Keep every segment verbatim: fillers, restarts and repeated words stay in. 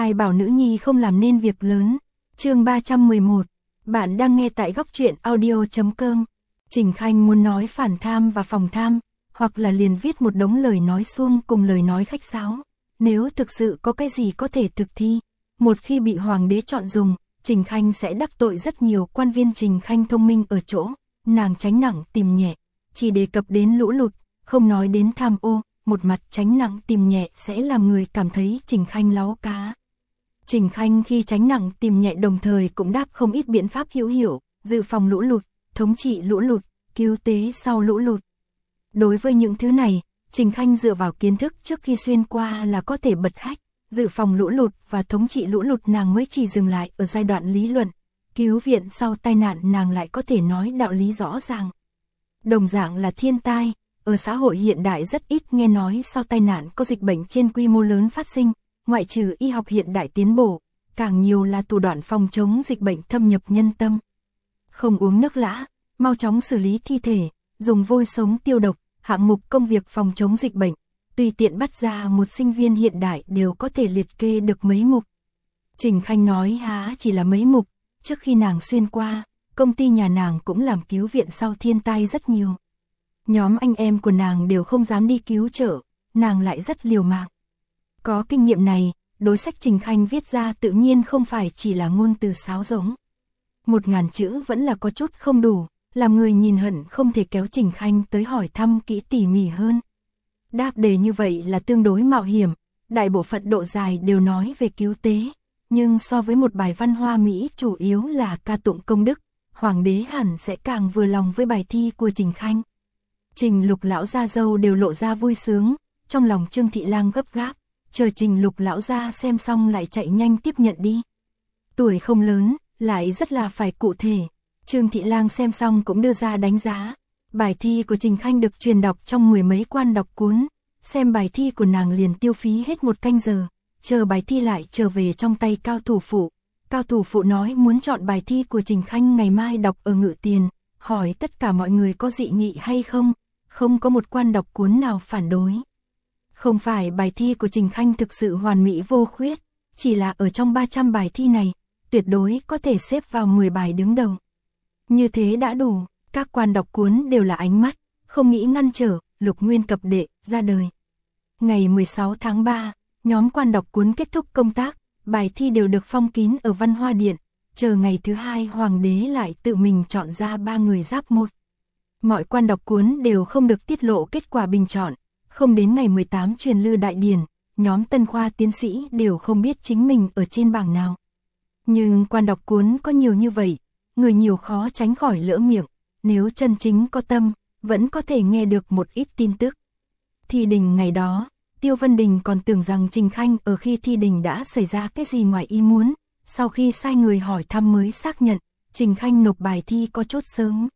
Ai bảo nữ nhi không làm nên việc lớn. Chương ba trăm mười một. Bạn đang nghe tại góc truyện audio chấm com. Trình Khanh muốn nói phản tham và phòng tham, hoặc là liền viết một đống lời nói suông cùng lời nói khách sáo. Nếu thực sự có cái gì có thể thực thi, một khi bị hoàng đế chọn dùng, Trình Khanh sẽ đắc tội rất nhiều quan viên. Trình Khanh thông minh ở chỗ, nàng tránh nặng tìm nhẹ, chỉ đề cập đến lũ lụt, không nói đến tham ô. Một mặt tránh nặng tìm nhẹ sẽ làm người cảm thấy Trình Khanh láo cá. Trình Khanh khi tránh nặng tìm nhẹ đồng thời cũng đáp không ít biện pháp hữu hiệu, dự phòng lũ lụt, thống trị lũ lụt, cứu tế sau lũ lụt. Đối với những thứ này, Trình Khanh dựa vào kiến thức trước khi xuyên qua là có thể bật hách. Dự phòng lũ lụt và thống trị lũ lụt nàng mới chỉ dừng lại ở giai đoạn lý luận, cứu viện sau tai nạn nàng lại có thể nói đạo lý rõ ràng. Đồng dạng là thiên tai, ở xã hội hiện đại rất ít nghe nói sau tai nạn có dịch bệnh trên quy mô lớn phát sinh, ngoại trừ y học hiện đại tiến bộ, càng nhiều là thủ đoạn phòng chống dịch bệnh thâm nhập nhân tâm. Không uống nước lã, mau chóng xử lý thi thể, dùng vôi sống tiêu độc, hạng mục công việc phòng chống dịch bệnh, tùy tiện bắt ra một sinh viên hiện đại đều có thể liệt kê được mấy mục. Trình Khanh nói há chỉ là mấy mục, trước khi nàng xuyên qua, công ty nhà nàng cũng làm cứu viện sau thiên tai rất nhiều. Nhóm anh em của nàng đều không dám đi cứu trợ, nàng lại rất liều mạng. Có kinh nghiệm này, đối sách Trình Khanh viết ra tự nhiên không phải chỉ là ngôn từ sáo rỗng. Một ngàn chữ vẫn là có chút không đủ, làm người nhìn hận không thể kéo Trình Khanh tới hỏi thăm kỹ tỉ mỉ hơn. Đáp đề như vậy là tương đối mạo hiểm, đại bộ phận độ dài đều nói về cứu tế, nhưng so với một bài văn hoa mỹ chủ yếu là ca tụng công đức, hoàng đế hẳn sẽ càng vừa lòng với bài thi của Trình Khanh. Trình Lục lão gia dâu đều lộ ra vui sướng, trong lòng Trương Thị Lang gấp gáp, chờ Trình Lục lão gia xem xong lại chạy nhanh tiếp nhận đi. Tuổi không lớn, lại rất là phải cụ thể. Trương Thị Lang xem xong cũng đưa ra đánh giá. Bài thi của Trình Khanh được truyền đọc trong mười mấy quan đọc cuốn, xem bài thi của nàng liền tiêu phí hết một canh giờ, chờ bài thi lại trở về trong tay cao thủ phụ. Cao thủ phụ nói muốn chọn bài thi của Trình Khanh ngày mai đọc ở Ngự Tiền, hỏi tất cả mọi người có dị nghị hay không, không có một quan đọc cuốn nào phản đối. Không phải bài thi của Trình Khanh thực sự hoàn mỹ vô khuyết, chỉ là ở trong ba trăm bài thi này, tuyệt đối có thể xếp vào mười bài đứng đầu. Như thế đã đủ, các quan đọc cuốn đều là ánh mắt, không nghĩ ngăn trở, Lục Nguyên Cập Đệ ra đời. Ngày mười sáu tháng ba, nhóm quan đọc cuốn kết thúc công tác, bài thi đều được phong kín ở Văn Hoa Điện, chờ ngày thứ hai hoàng đế lại tự mình chọn ra ba người giáp một. Mọi quan đọc cuốn đều không được tiết lộ kết quả bình chọn, không đến ngày mười tám truyền lư đại điển, nhóm tân khoa tiến sĩ đều không biết chính mình ở trên bảng nào. Nhưng quan đọc cuốn có nhiều như vậy, người nhiều khó tránh khỏi lỡ miệng, nếu chân chính có tâm, vẫn có thể nghe được một ít tin tức. Thi đình ngày đó, Tiêu Vân Đình còn tưởng rằng Trình Khanh ở khi thi đình đã xảy ra cái gì ngoài ý muốn, sau khi sai người hỏi thăm mới xác nhận, Trình Khanh nộp bài thi có chút sớm.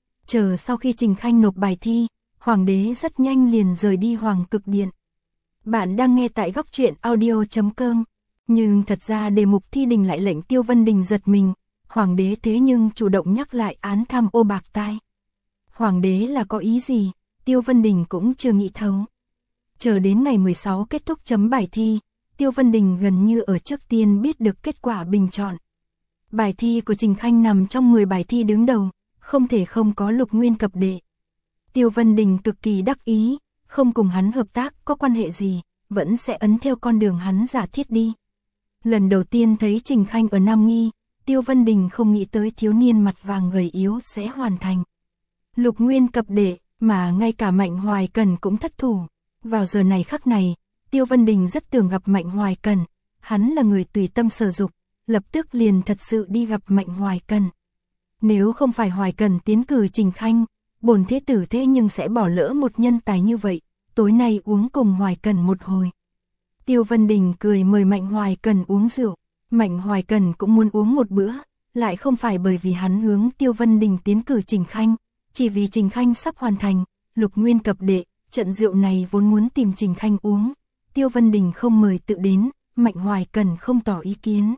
Chờ sau khi Trình Khanh nộp bài thi, hoàng đế rất nhanh liền rời đi Hoàng Cực Điện. Bạn đang nghe tại góc truyện audio chấm com, nhưng thật ra đề mục thi đình lại lệnh Tiêu Vân Đình giật mình, hoàng đế thế nhưng chủ động nhắc lại án tham ô bạc tai. Hoàng đế là có ý gì, Tiêu Vân Đình cũng chưa nghĩ thấu. Chờ đến ngày mười sáu kết thúc chấm bài thi, Tiêu Vân Đình gần như ở trước tiên biết được kết quả bình chọn. Bài thi của Trình Khanh nằm trong mười bài thi đứng đầu, không thể không có Lục Nguyên Cập Đệ. Tiêu Vân Đình cực kỳ đắc ý, không cùng hắn hợp tác có quan hệ gì, vẫn sẽ ấn theo con đường hắn giả thiết đi. Lần đầu tiên thấy Trình Khanh ở Nam Nghi, Tiêu Vân Đình không nghĩ tới thiếu niên mặt vàng gầy yếu sẽ hoàn thành Lục Nguyên Cập Đệ, mà ngay cả Mạnh Hoài Cần cũng thất thủ. Vào giờ này khắc này, Tiêu Vân Đình rất tưởng gặp Mạnh Hoài Cần, hắn là người tùy tâm sở dục, lập tức liền thật sự đi gặp Mạnh Hoài Cần. Nếu không phải Hoài Cần tiến cử Trình Khanh, bổn thế tử thế nhưng sẽ bỏ lỡ một nhân tài như vậy, tối nay uống cùng Hoài Cần một hồi. Tiêu Vân Đình cười mời Mạnh Hoài Cần uống rượu, Mạnh Hoài Cần cũng muốn uống một bữa, lại không phải bởi vì hắn hướng Tiêu Vân Đình tiến cử Trình Khanh, chỉ vì Trình Khanh sắp hoàn thành Lục Nguyên Cập Đệ, trận rượu này vốn muốn tìm Trình Khanh uống, Tiêu Vân Đình không mời tự đến, Mạnh Hoài Cần không tỏ ý kiến.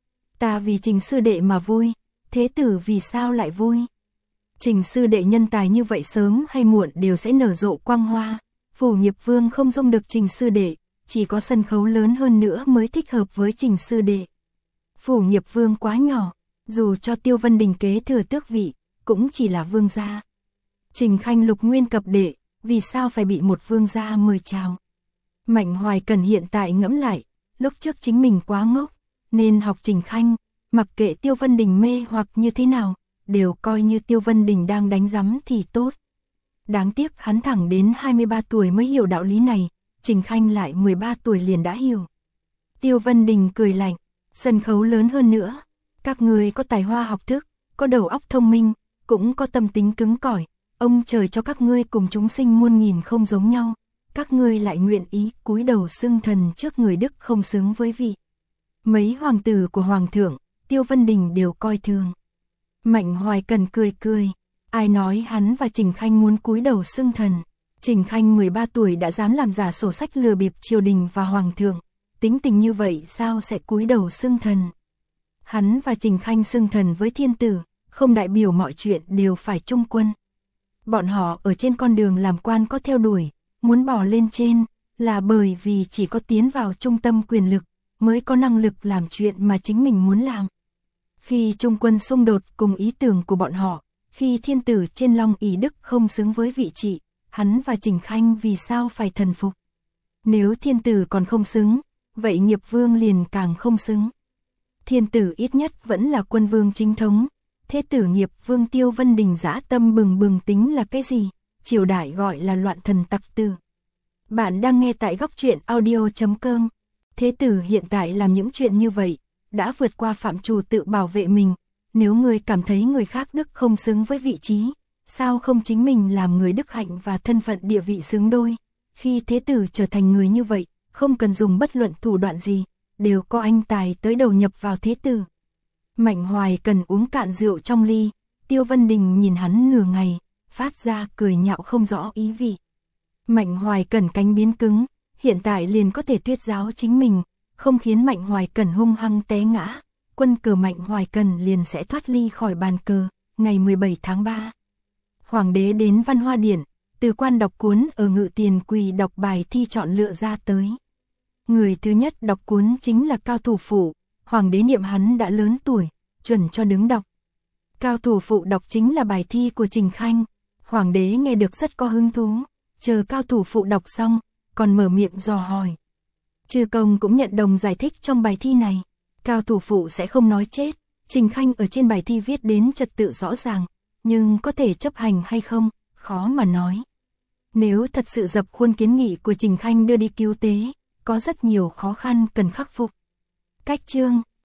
Ta vì Trình sư đệ mà vui, thế tử vì sao lại vui? Trình sư đệ nhân tài như vậy sớm hay muộn đều sẽ nở rộ quang hoa, Phủ Nghiệp Vương không dung được Trình sư đệ, chỉ có sân khấu lớn hơn nữa mới thích hợp với Trình sư đệ. Phủ Nghiệp Vương quá nhỏ, dù cho Tiêu Vân Đình kế thừa tước vị, cũng chỉ là vương gia. Trình Khanh lục nguyên cập đệ, vì sao phải bị một vương gia mời chào? Mạnh Hoài Cần hiện tại ngẫm lại, lúc trước chính mình quá ngốc, nên học Trình Khanh, mặc kệ Tiêu Vân Đình mê hoặc như thế nào, đều coi như Tiêu Vân Đình đang đánh rắm thì tốt. Đáng tiếc hắn thẳng đến hai mươi ba tuổi mới hiểu đạo lý này, Trình Khanh lại mười ba tuổi liền đã hiểu. Tiêu Vân Đình cười lạnh, sân khấu lớn hơn nữa, các người có tài hoa học thức, có đầu óc thông minh, cũng có tâm tính cứng cỏi, ông trời cho các ngươi cùng chúng sinh muôn nghìn không giống nhau, các ngươi lại nguyện ý cúi đầu xưng thần trước người đức không xứng với vị. Mấy hoàng tử của hoàng thượng, Tiêu Vân Đình đều coi thường. Mạnh Hoài Cần cười cười, ai nói hắn và Trình Khanh muốn cúi đầu xưng thần? Trình Khanh mười ba tuổi đã dám làm giả sổ sách lừa bịp triều đình và hoàng thượng, tính tình như vậy sao sẽ cúi đầu xưng thần? Hắn và Trình Khanh xưng thần với thiên tử, không đại biểu mọi chuyện đều phải trung quân. Bọn họ ở trên con đường làm quan có theo đuổi, muốn bỏ lên trên, là bởi vì chỉ có tiến vào trung tâm quyền lực, mới có năng lực làm chuyện mà chính mình muốn làm. Khi trung quân xung đột cùng ý tưởng của bọn họ, khi thiên tử trên long ỷ đức không xứng với vị trị, hắn và Trình Khanh vì sao phải thần phục? Nếu thiên tử còn không xứng, vậy Nghiệp Vương liền càng không xứng. Thiên tử ít nhất vẫn là quân vương chính thống, thế tử Nghiệp Vương Tiêu Vân Đình dã tâm bừng bừng tính là cái gì? Triều đại gọi là loạn thần tặc tử. Bạn đang nghe tại góc truyện audio chấm com. Thế tử hiện tại làm những chuyện như vậy, đã vượt qua phạm trù tự bảo vệ mình. Nếu người cảm thấy người khác đức không xứng với vị trí, sao không chính mình làm người đức hạnh và thân phận địa vị xứng đôi? Khi thế tử trở thành người như vậy, không cần dùng bất luận thủ đoạn gì, đều có anh tài tới đầu nhập vào thế tử. Mạnh Hoài Cần uống cạn rượu trong ly, Tiêu Vân Đình nhìn hắn nửa ngày, phát ra cười nhạo không rõ ý vị. Mạnh Hoài Cần cánh biến cứng, hiện tại liền có thể tuyết giáo chính mình, không khiến Mạnh Hoài Cần hung hăng té ngã, quân cờ Mạnh Hoài Cần liền sẽ thoát ly khỏi bàn cờ, ngày mười bảy tháng ba. Hoàng đế đến Văn Hoa Điện, từ quan đọc cuốn ở Ngự Tiền Quỳ đọc bài thi chọn lựa ra tới. Người thứ nhất đọc cuốn chính là Cao Thủ Phụ, Hoàng đế niệm hắn đã lớn tuổi, chuẩn cho đứng đọc. Cao Thủ Phụ đọc chính là bài thi của Trình Khanh, Hoàng đế nghe được rất có hứng thú, chờ Cao Thủ Phụ đọc xong, còn mở miệng dò hỏi. Chư công cũng nhận đồng giải thích trong bài thi này, Cao Thủ Phụ sẽ không nói chết, Trình Khanh ở trên bài thi viết đến trật tự rõ ràng, nhưng có thể chấp hành hay không, khó mà nói. Nếu thật sự dập khuôn kiến nghị của Trình Khanh đưa đi cứu tế, có rất nhiều khó khăn cần khắc phục. Cách chương,